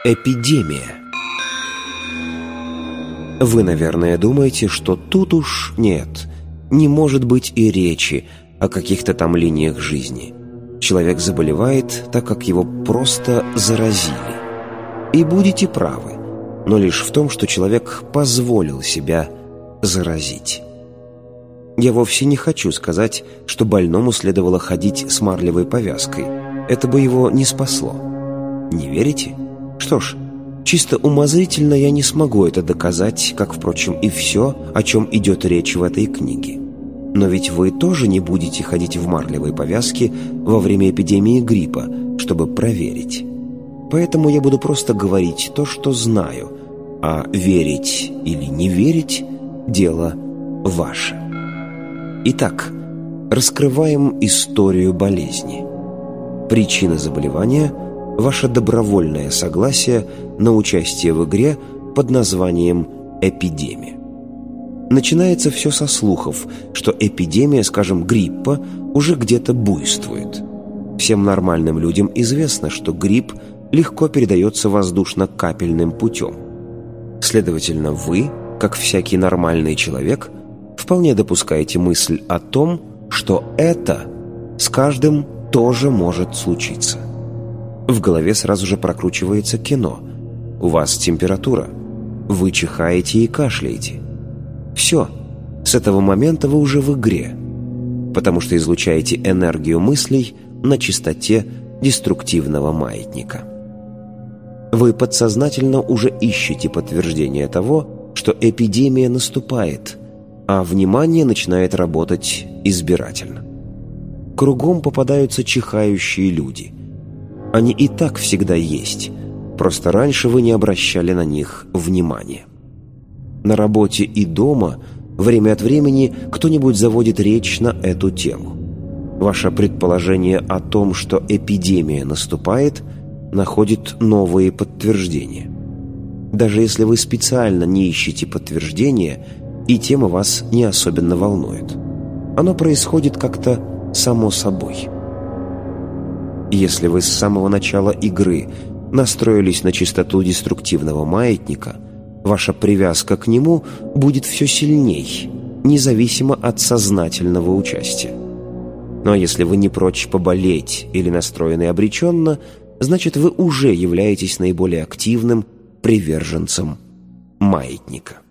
Эпидемия. Вы, наверное, думаете, что тут уж нет, не может быть и речи о каких-то там линиях жизни. Человек заболевает, так как его просто заразили. И будете правы, но лишь в том, что человек позволил себя заразить. Я вовсе не хочу сказать, что больному следовало ходить с марлевой повязкой. Это бы его не спасло. Не верите? Что ж, чисто умозрительно я не смогу это доказать, как, впрочем, и все, о чем идет речь в этой книге. Но ведь вы тоже не будете ходить в марлевой повязке во время эпидемии гриппа, чтобы проверить. Поэтому я буду просто говорить то, что знаю, а верить или не верить – дело ваше. Итак, раскрываем историю болезни. Причина заболевания – ваше добровольное согласие на участие в игре под названием «Эпидемия». Начинается все со слухов, что эпидемия, скажем, гриппа, уже где-то буйствует. Всем нормальным людям известно, что грипп легко передается воздушно-капельным путем. Следовательно, вы, как всякий нормальный человек, вполне допускаете мысль о том, что это с каждым тоже может случиться. В голове сразу же прокручивается кино. У вас температура. Вы чихаете и кашляете. Все. С этого момента вы уже в игре, потому что излучаете энергию мыслей на частоте деструктивного маятника. Вы подсознательно уже ищете подтверждение того, что эпидемия наступает, а внимание начинает работать избирательно. Кругом попадаются чихающие люди. Они и так всегда есть, просто раньше вы не обращали на них внимания. На работе и дома время от времени кто-нибудь заводит речь на эту тему. Ваше предположение о том, что эпидемия наступает, находит новые подтверждения. Даже если вы специально не ищете подтверждения, и тема вас не особенно волнует. Оно происходит как-то само собой. Если вы с самого начала игры настроились на частоту деструктивного маятника, ваша привязка к нему будет все сильней, независимо от сознательного участия. Но если вы не прочь поболеть или настроены обреченно, значит, вы уже являетесь наиболее активным приверженцем маятника.